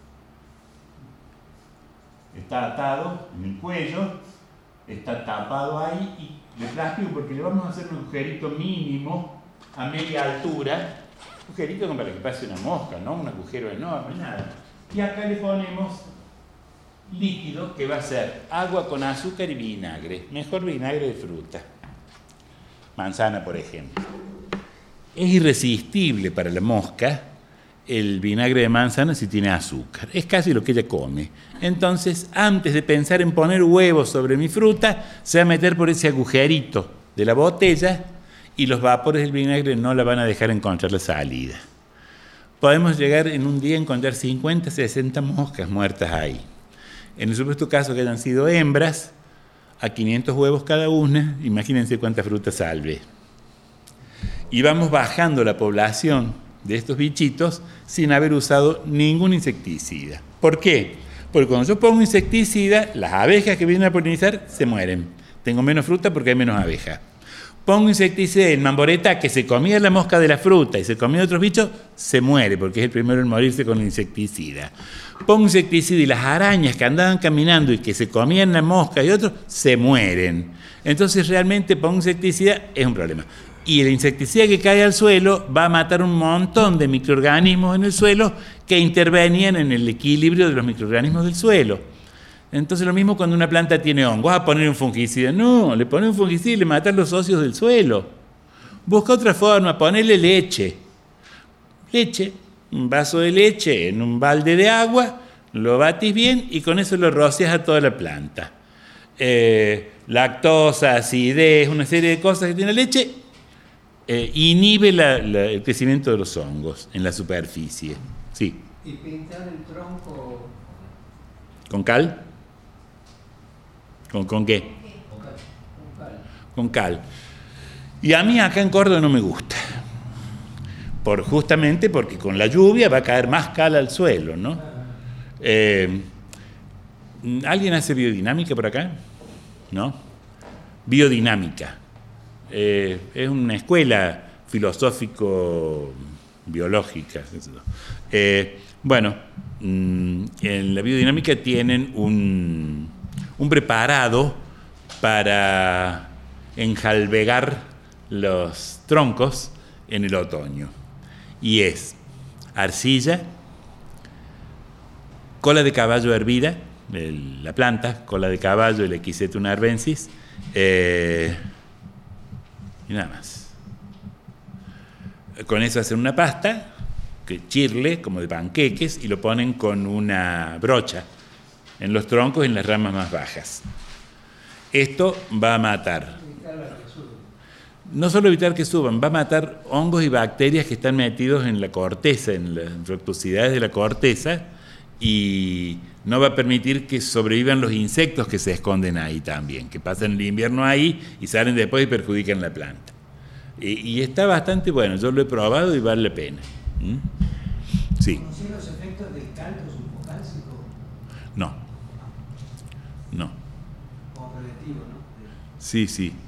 está atado en el cuello, está tapado ahí y de plástico porque le vamos a hacer un agujerito mínimo a media altura. Agujerito como para que pase una mosca, no un agujero enorme, nada. Y acá le ponemos líquido que va a ser agua con azúcar y vinagre. Mejor vinagre de fruta. Manzana, por ejemplo. Es irresistible para la mosca el vinagre de manzana si tiene azúcar. Es casi lo que ella come. Entonces, antes de pensar en poner huevos sobre mi fruta, se va a meter por ese agujerito de la botella y los vapores del vinagre no la van a dejar encontrar la salida. Podemos llegar en un día a encontrar 50, 60 moscas muertas ahí. En el supuesto caso que hayan sido hembras, a 500 huevos cada una, imagínense cuántas frutas salve. Y vamos bajando la población de estos bichitos sin haber usado ningún insecticida. ¿Por qué? Porque cuando yo pongo insecticida, las abejas que vienen a polinizar se mueren. Tengo menos fruta porque hay menos abejas. Pongo insecticida en mamboreta que se comía la mosca de la fruta y se comía otros bichos, se muere porque es el primero en morirse con el insecticida. Pongo insecticida y las arañas que andaban caminando y que se comían la mosca y otros, se mueren. Entonces realmente pongo insecticida, es un problema. Y el insecticida que cae al suelo va a matar un montón de microorganismos en el suelo que intervenían en el equilibrio de los microorganismos del suelo. Entonces lo mismo cuando una planta tiene hongos, ¿vas a poner un fungicida? No, le pones un fungicida y le matas los socios del suelo. Busca otra forma, ponerle leche. Leche, un vaso de leche en un balde de agua, lo batís bien y con eso lo rocias a toda la planta. Lactosa, acidez, una serie de cosas que tiene la leche, inhibe el crecimiento de los hongos en la superficie. Sí. ¿Y pintar el tronco? ¿Con cal? ¿Con qué? Con cal. Y a mí acá en Córdoba no me gusta. Justamente porque con la lluvia va a caer más cal al suelo, ¿no? ¿Alguien hace biodinámica por acá? ¿No? Biodinámica. Es una escuela filosófico-biológica. Bueno, en la biodinámica tienen un preparado para enjalbegar los troncos en el otoño. y es arcilla, cola de caballo hervida, la planta, cola de caballo, el Equisetum arvensis, y nada más. Con eso hacen una pasta, chirle, como de panqueques, y lo ponen con una brocha en los troncos y en las ramas más bajas. Esto va a matar, no solo evitar que suban, va a matar hongos y bacterias que están metidos en la corteza, en las fructuosidades de la corteza, y no va a permitir que sobrevivan los insectos que se esconden ahí también, que pasan el invierno ahí y salen después y perjudican la planta. Y está bastante bueno, yo lo he probado y vale la pena. Sí. ¿Conocen los efectos del caldo sulfocálcico? No. Como preventivo, ¿no? Sí.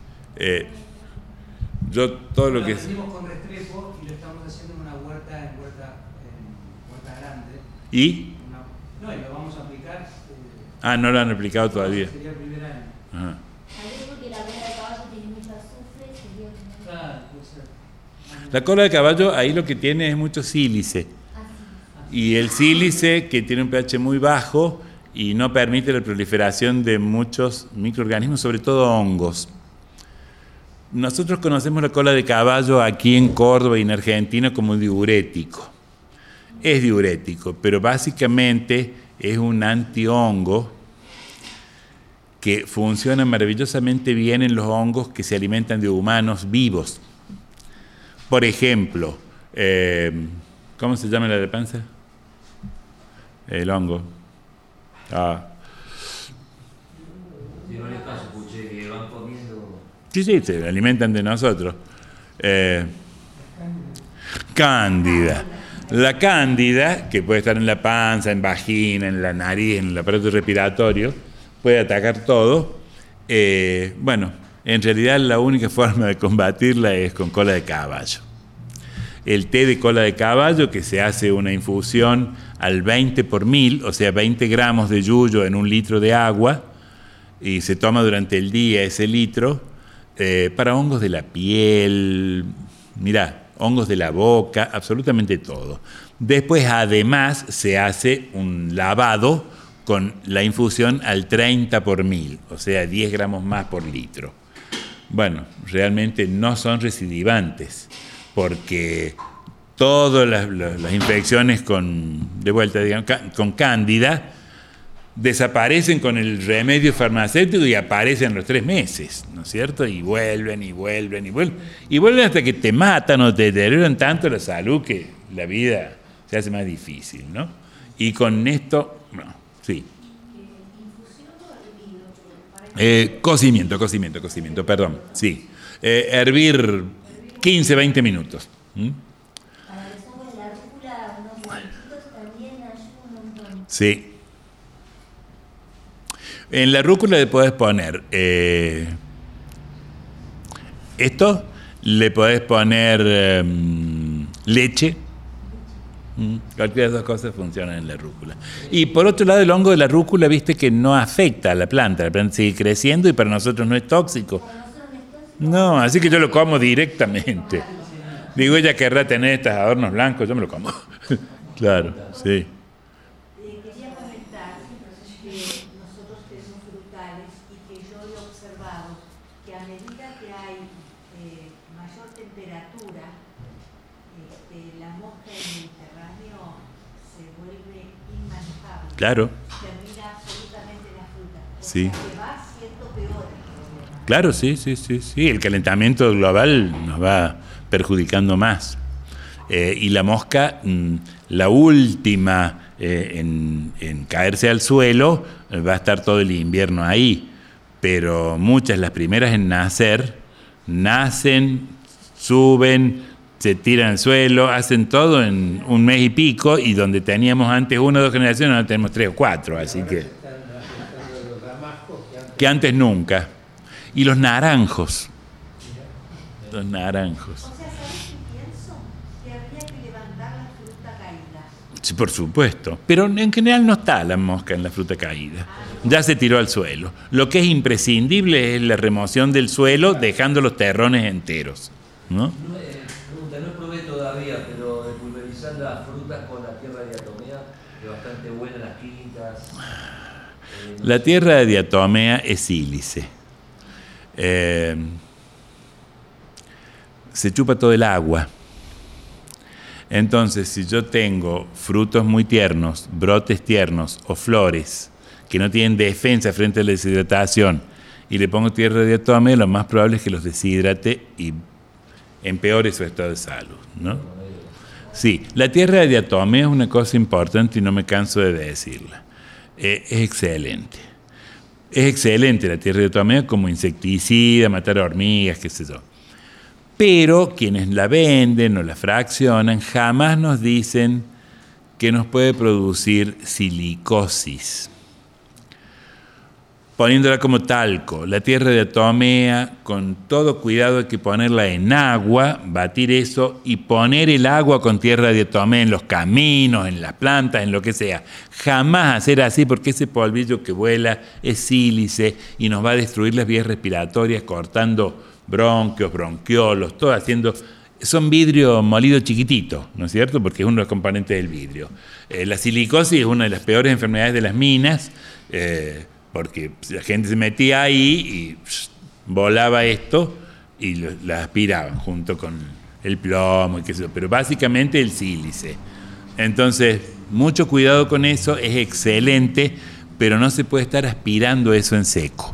Yo todo lo que es... Lo con Restrepo y lo estamos haciendo en una huerta grande. ¿Y? Y lo vamos a aplicar. No lo han aplicado todavía. Sería el primer año. Ajá. Porque la cola de caballo tiene mucho azufre, sería que no. Claro, puede ser. La cola de caballo ahí lo que tiene es mucho sílice. Y el sílice, que tiene un pH muy bajo y no permite la proliferación de muchos microorganismos, sobre todo hongos. Nosotros conocemos la cola de caballo aquí en Córdoba y en Argentina como diurético. Es diurético, pero básicamente es un antihongo que funciona maravillosamente bien en los hongos que se alimentan de humanos vivos. Por ejemplo, ¿cómo se llama la de panza? El hongo. En varios casos escuché que van comiendo. Sí, se alimentan de nosotros. Cándida. La cándida, que puede estar en la panza, en vagina, en la nariz, en el aparato respiratorio, puede atacar todo. Bueno, en realidad la única forma de combatirla es con cola de caballo. El té de cola de caballo, que se hace una infusión al 20 por 1000, o sea, 20 gramos de yuyo en 1 litro de agua, y se toma durante el día ese litro, para hongos de la piel, hongos de la boca, absolutamente todo. Después, además, se hace un lavado con la infusión al 30 por 1000, o sea, 10 gramos más por litro. Bueno, realmente no son recidivantes, porque todas las infecciones con cándida desaparecen con el remedio farmacéutico y aparecen a los 3 meses, ¿no es cierto? Y vuelven hasta que te matan o te deterioran tanto la salud que la vida se hace más difícil, ¿no? Y con esto, sí. Cocimiento, perdón, sí. Hervir 15, 20 minutos. Para los hongos de la rúcula, unos huevitos también ayudan un montón. Sí. En la rúcula le podés poner esto, le podés poner leche. Cualquiera de esas cosas funcionan en la rúcula. Y por otro lado, el hongo de la rúcula, viste que no afecta a la planta sigue creciendo y para nosotros no es tóxico. No, así que yo lo como directamente. Digo, ella querrá tener estos adornos blancos, yo me lo como. Claro, sí. Quería comentar que nosotros tenemos frutales y que yo he observado que a medida que hay mayor temperatura, la mosca del Mediterráneo se vuelve inmanejable. Claro. Termina absolutamente la fruta. Sí. Que va siendo peor el problema. Claro, sí. El calentamiento global nos va perjudicando más. Y la mosca, la última en caerse al suelo, va a estar todo el invierno ahí. Pero muchas, las primeras en nacer, nacen, suben, se tiran al suelo, hacen todo en 1 mes y pico, y donde teníamos antes 1 o 2 generaciones, ahora tenemos 3 o 4, así que antes nunca. Y los naranjos. O sea, ¿sabes qué pienso? Que habría que levantar la fruta caída. Sí, por supuesto. Pero en general no está la mosca en la fruta caída. Ya se tiró al suelo. Lo que es imprescindible es la remoción del suelo, dejando los terrones enteros, ¿no? Pregunta, no probé todavía, pero La tierra de diatomea es sílice. Se chupa todo el agua. Entonces, si yo tengo frutos muy tiernos, brotes tiernos o flores que no tienen defensa frente a la deshidratación y le pongo tierra de diatomea, lo más probable es que los deshidrate y empeore su estado de salud, ¿no? Sí, la tierra de diatomea es una cosa importante y no me canso de decirla. Es excelente. Es excelente la tierra de diatomea como insecticida, matar hormigas, qué sé yo. Pero quienes la venden o la fraccionan jamás nos dicen que nos puede producir silicosis. Poniéndola como talco, la tierra de diatomea, con todo cuidado hay que ponerla en agua, batir eso y poner el agua con tierra de diatomea en los caminos, en las plantas, en lo que sea. Jamás hacer así porque ese polvillo que vuela es sílice y nos va a destruir las vías respiratorias, cortando bronquios, bronquiolos, todo haciendo... Son vidrio molido chiquitito, ¿no es cierto? Porque es uno de los componentes del vidrio. La silicosis es una de las peores enfermedades de las minas, porque la gente se metía ahí y volaba esto y la aspiraban junto con el plomo y qué sé yo, pero básicamente el sílice. Entonces, mucho cuidado con eso, es excelente, pero no se puede estar aspirando eso en seco.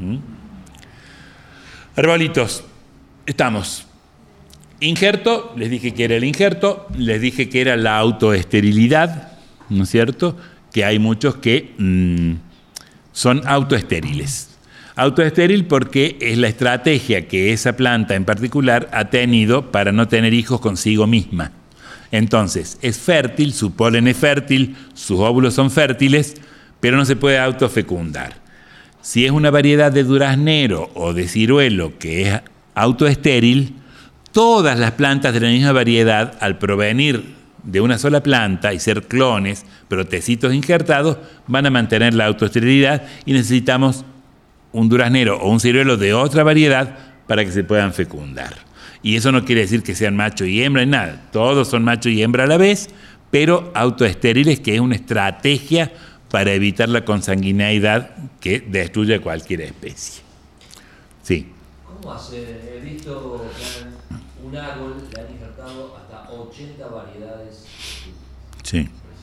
Arbolitos, estamos. Injerto, les dije que era el injerto, les dije que era la autoesterilidad, ¿no es cierto? Que hay muchos que son autoestériles. Autoestéril porque es la estrategia que esa planta en particular ha tenido para no tener hijos consigo misma. Entonces, es fértil, su polen es fértil, sus óvulos son fértiles, pero no se puede autofecundar. Si es una variedad de duraznero o de ciruelo que es autoestéril, todas las plantas de la misma variedad, al provenir de una sola planta y ser clones, protecitos injertados, van a mantener la autoesterilidad y necesitamos un duraznero o un ciruelo de otra variedad para que se puedan fecundar. Y eso no quiere decir que sean macho y hembra ni nada, todos son macho y hembra a la vez, pero autoestériles, que es una estrategia para evitar la consanguineidad que destruye a cualquier especie. Sí. ¿Cómo hacer? He visto que un árbol le han injertado hasta 80 variedades. Sí.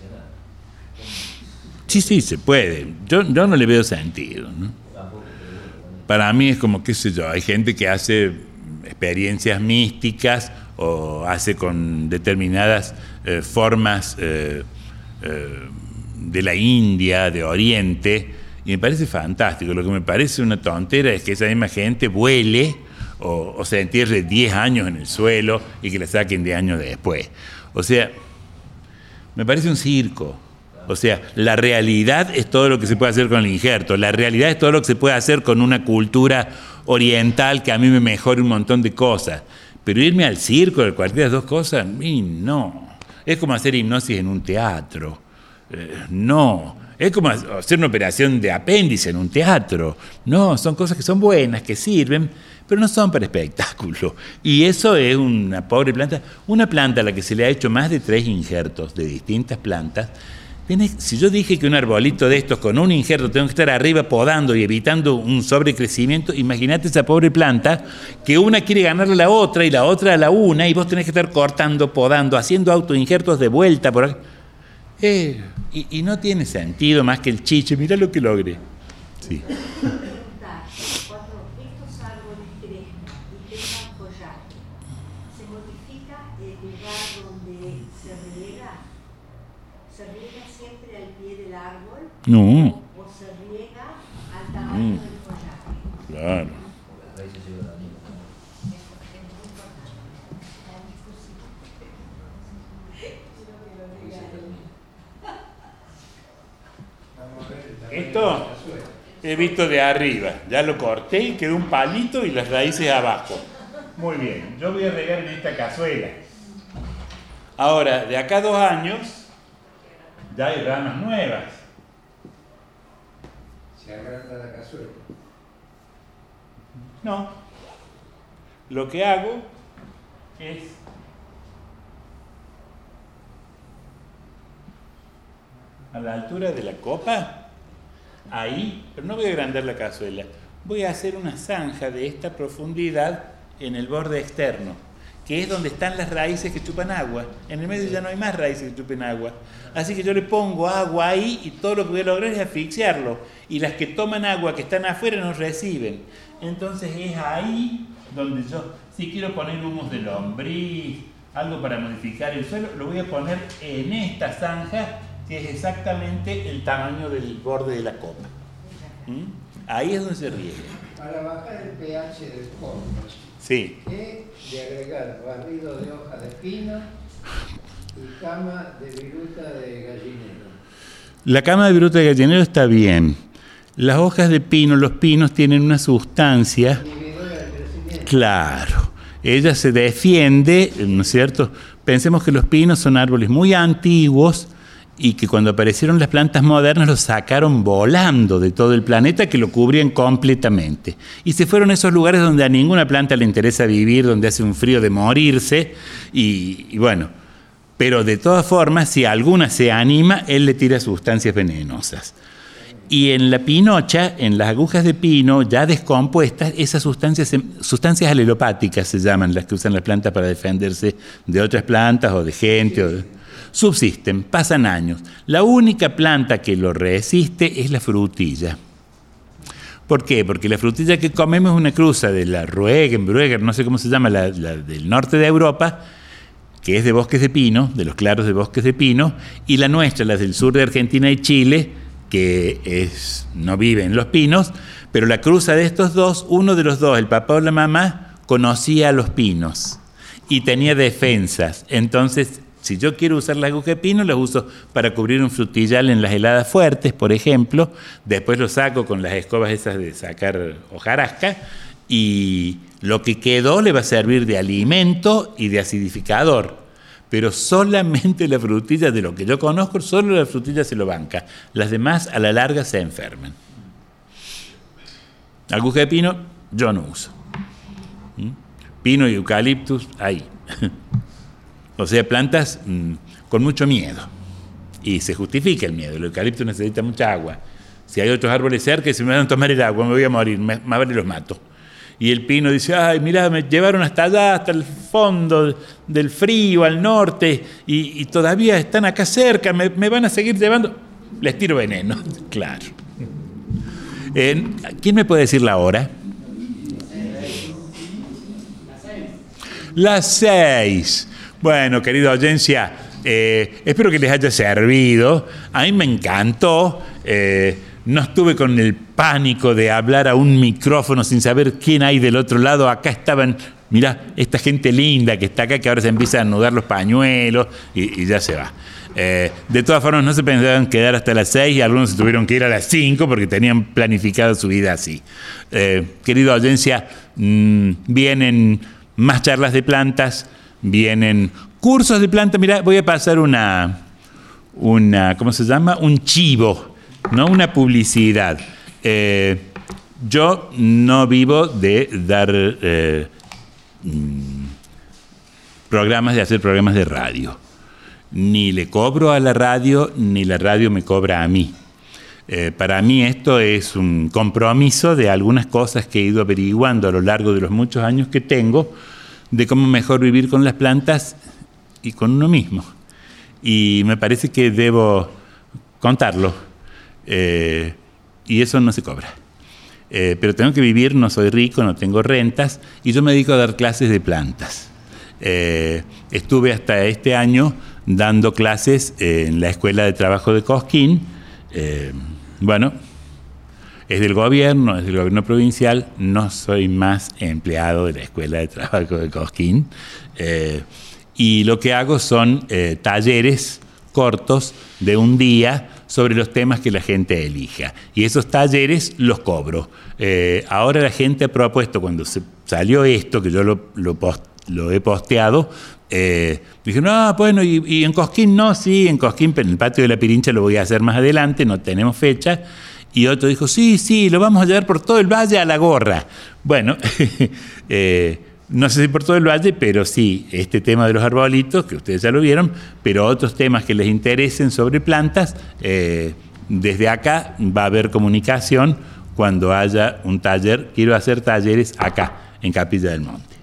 Sí, se puede. Yo no le veo sentido, ¿no? Para mí es como, qué sé yo, hay gente que hace experiencias místicas o hace con determinadas formas de la India, de Oriente, y me parece fantástico. Lo que me parece una tontera es que esa misma gente vuele o se entierre 10 años en el suelo y que la saquen 10 años después. O sea, me parece un circo. O sea, la realidad es todo lo que se puede hacer con el injerto, la realidad es todo lo que se puede hacer con una cultura oriental que a mí me mejora un montón de cosas. Pero irme al circo de cualquiera de las dos cosas, no. Es como hacer hipnosis en un teatro. No. Es como hacer una operación de apéndice en un teatro. No, son cosas que son buenas, que sirven, pero no son para espectáculo. Y eso es una pobre planta. Una planta a la que se le ha hecho más de 3 injertos de distintas plantas. Si yo dije que un arbolito de estos con un injerto tengo que estar arriba podando y evitando un sobrecrecimiento, imagínate esa pobre planta que una quiere ganarle a la otra y la otra a la una y vos tenés que estar cortando, podando, haciendo autoinjertos de vuelta por acá. Y no tiene sentido más que el chiche. Mirá lo que logré. Sí. Cuando estos árboles crecen y tengan follaje, ¿se modifica el lugar donde se riega? ¿Se riega siempre al pie del árbol? No. ¿O se riega al tamaño del follaje? Claro. Esto he visto de arriba, ya lo corté y quedó un palito y las raíces abajo. Muy bien, yo voy a regar en esta cazuela. Ahora, de acá a 2 años, ya hay ramas nuevas. ¿Se agranda la cazuela? No. Lo que hago es a la altura de la copa, ahí, pero no voy a agrandar la cazuela, voy a hacer una zanja de esta profundidad en el borde externo, que es donde están las raíces que chupan agua. En el medio ya no hay más raíces que chupen agua. Así que yo le pongo agua ahí y todo lo que voy a lograr es asfixiarlo. Y las que toman agua que están afuera no reciben. Entonces es ahí donde yo, si quiero poner humus de lombriz, algo para modificar el suelo, lo voy a poner en esta zanja, que es exactamente el tamaño del borde de la copa. Ahí es donde se riega. Para bajar el pH del compost, sí. ¿qué de agregar barrido de hoja de pino y cama de viruta de gallinero? La cama de viruta de gallinero está bien. Las hojas de pino, los pinos tienen una sustancia. Inhibidora del crecimiento. Claro. Ella se defiende, ¿no es cierto? Pensemos que los pinos son árboles muy antiguos y que cuando aparecieron las plantas modernas los sacaron volando de todo el planeta, que lo cubrían completamente. Y se fueron a esos lugares donde a ninguna planta le interesa vivir, donde hace un frío de morirse, y bueno, pero de todas formas, si alguna se anima, él le tira sustancias venenosas. Y en la pinocha, en las agujas de pino ya descompuestas, esas sustancias alelopáticas se llaman, las que usan las plantas para defenderse de otras plantas o de gente. Subsisten, pasan años. La única planta que lo resiste es la frutilla. ¿Por qué? Porque la frutilla que comemos es una cruza de la Ruegenbrüger, no sé cómo se llama, la del norte de Europa, que es de bosques de pino, de los claros de bosques de pino, y la nuestra, las del sur de Argentina y Chile, que no vive en los pinos, pero la cruza de estos dos, uno de los dos, el papá o la mamá, conocía a los pinos y tenía defensas. Entonces, si yo quiero usar las agujas de pino, las uso para cubrir un frutillal en las heladas fuertes, por ejemplo. Después lo saco con las escobas esas de sacar hojarasca y lo que quedó le va a servir de alimento y de acidificador. Pero solamente la frutilla, de lo que yo conozco, solo la frutilla se lo banca. Las demás a la larga se enferman. Aguja de pino yo no uso. Pino y eucaliptus, ahí. O sea, plantas con mucho miedo. Y se justifica el miedo. El eucaliptus necesita mucha agua. Si hay otros árboles cerca y se me van a tomar el agua, me voy a morir, más vale los mato. Y el pino dice, ay, mirá, me llevaron hasta allá, hasta el fondo del frío, al norte, y todavía están acá cerca, me van a seguir llevando. Les tiro veneno, claro. ¿Quién me puede decir la hora? Las 6. Bueno, querida audiencia, espero que les haya servido. A mí me encantó. No estuve con el pánico de hablar a un micrófono sin saber quién hay del otro lado. Acá estaban, mirá, esta gente linda que está acá, que ahora se empieza a anudar los pañuelos y ya se va. De todas formas, no se pensaban quedar hasta las 6 y algunos se tuvieron que ir a las 5 porque tenían planificado su vida así. Querida audiencia, vienen más charlas de plantas, vienen cursos de plantas. Mirá, voy a pasar una ¿cómo se llama? Un chivo. No una publicidad. Yo no vivo de dar de hacer programas de radio. Ni le cobro a la radio, ni la radio me cobra a mí. Para mí esto es un compromiso de algunas cosas que he ido averiguando a lo largo de los muchos años que tengo, de cómo mejor vivir con las plantas y con uno mismo. Y me parece que debo contarlo. Y eso no se cobra. Pero tengo que vivir, no soy rico, no tengo rentas, y yo me dedico a dar clases de plantas. Estuve hasta este año dando clases en la Escuela de Trabajo de Cosquín. Bueno, es del gobierno provincial, no soy más empleado de la Escuela de Trabajo de Cosquín. Y lo que hago son talleres cortos de un día sobre los temas que la gente elija. Y esos talleres los cobro. Ahora la gente ha propuesto, cuando se salió esto, que yo lo he posteado, dije, no, bueno, y en Cosquín no, sí, en Cosquín, pero en el patio de la Pirincha lo voy a hacer más adelante, no tenemos fecha. Y otro dijo, sí, lo vamos a llevar por todo el valle a La Gorra. Bueno, no sé si por todo el valle, pero sí, este tema de los arbolitos, que ustedes ya lo vieron, pero otros temas que les interesen sobre plantas, desde acá va a haber comunicación cuando haya un taller. Quiero hacer talleres acá, en Capilla del Monte.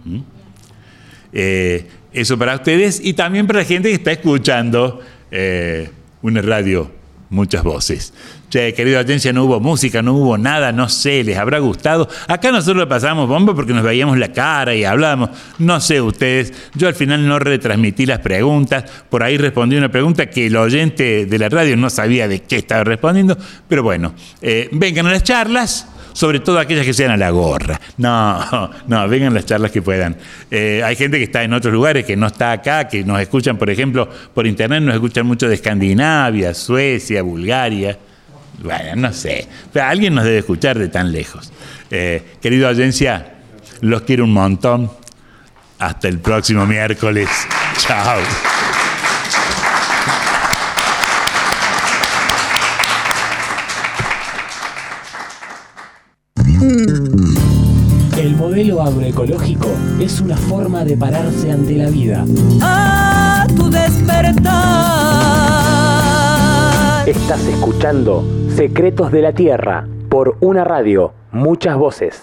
Eso para ustedes y también para la gente que está escuchando una radio, muchas voces. Che, querida audiencia, no hubo música, no hubo nada, no sé, ¿les habrá gustado? Acá nosotros lo pasamos bomba porque nos veíamos la cara y hablábamos. No sé ustedes, yo al final no retransmití las preguntas, por ahí respondí una pregunta que el oyente de la radio no sabía de qué estaba respondiendo, pero bueno, vengan a las charlas, sobre todo aquellas que sean a la gorra. No, vengan las charlas que puedan. Hay gente que está en otros lugares, que no está acá, que nos escuchan, por ejemplo, por internet, nos escuchan mucho de Escandinavia, Suecia, Bulgaria. Bueno, no sé, pero alguien nos debe escuchar de tan lejos. Querida audiencia, los quiero un montón. Hasta el próximo miércoles. Chao. El modelo agroecológico es una forma de pararse ante la vida. A tu despertar. Estás escuchando Secretos de la Tierra por una radio, muchas voces.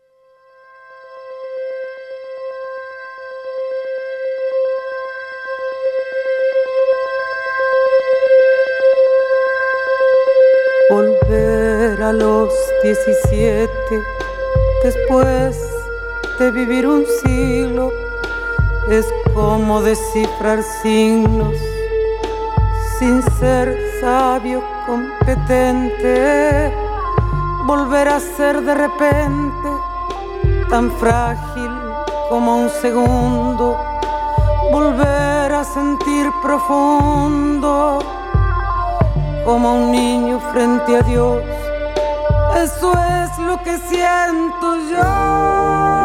Volver a los 17, después de vivir un siglo, es como descifrar signos sin ser sabio competente. Volver a ser de repente tan frágil como un segundo. Volver a sentir profundo como un niño frente a Dios. Eso es lo que siento yo.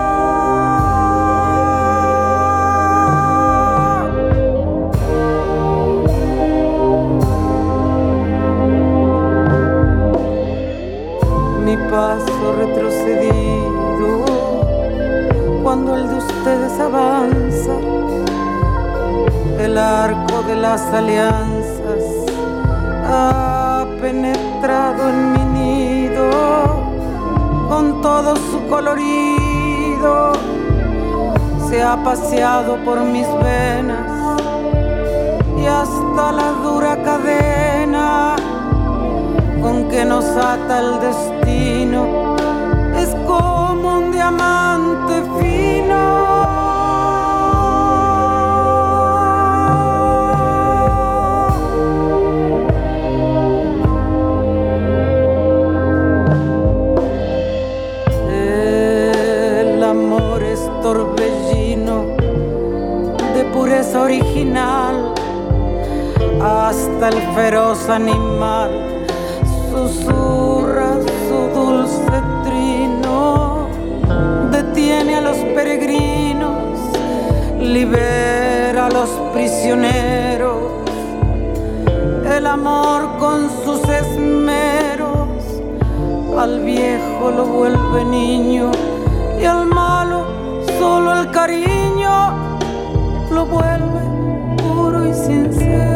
Mi paso retrocedido cuando el de ustedes avanza, el arco de las alianzas ha penetrado en mi nido con todo su colorido, se ha paseado por mis venas y hasta la dura cadena con que nos ata el destino es como un diamante fino. Torbellino de pureza original, hasta el feroz animal susurra su dulce trino, detiene a los peregrinos, libera a los prisioneros, el amor con sus esmeros al viejo lo vuelve niño y al malo solo el cariño lo vuelve puro y sincero.